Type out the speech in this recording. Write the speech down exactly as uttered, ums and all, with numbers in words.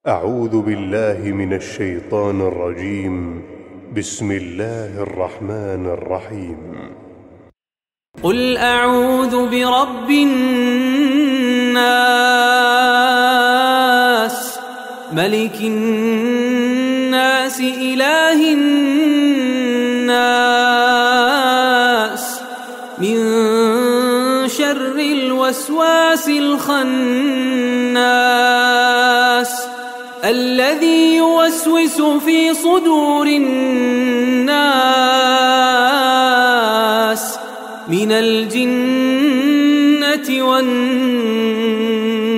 أعوذ بالله من الشيطان الرجيم. بسم الله الرحمن الرحيم. قل أعوذ برب الناس ملك الناس إله الناس من شر الوسواس الخناس الذي يوسوس في صدور الناس من الجنة والناس.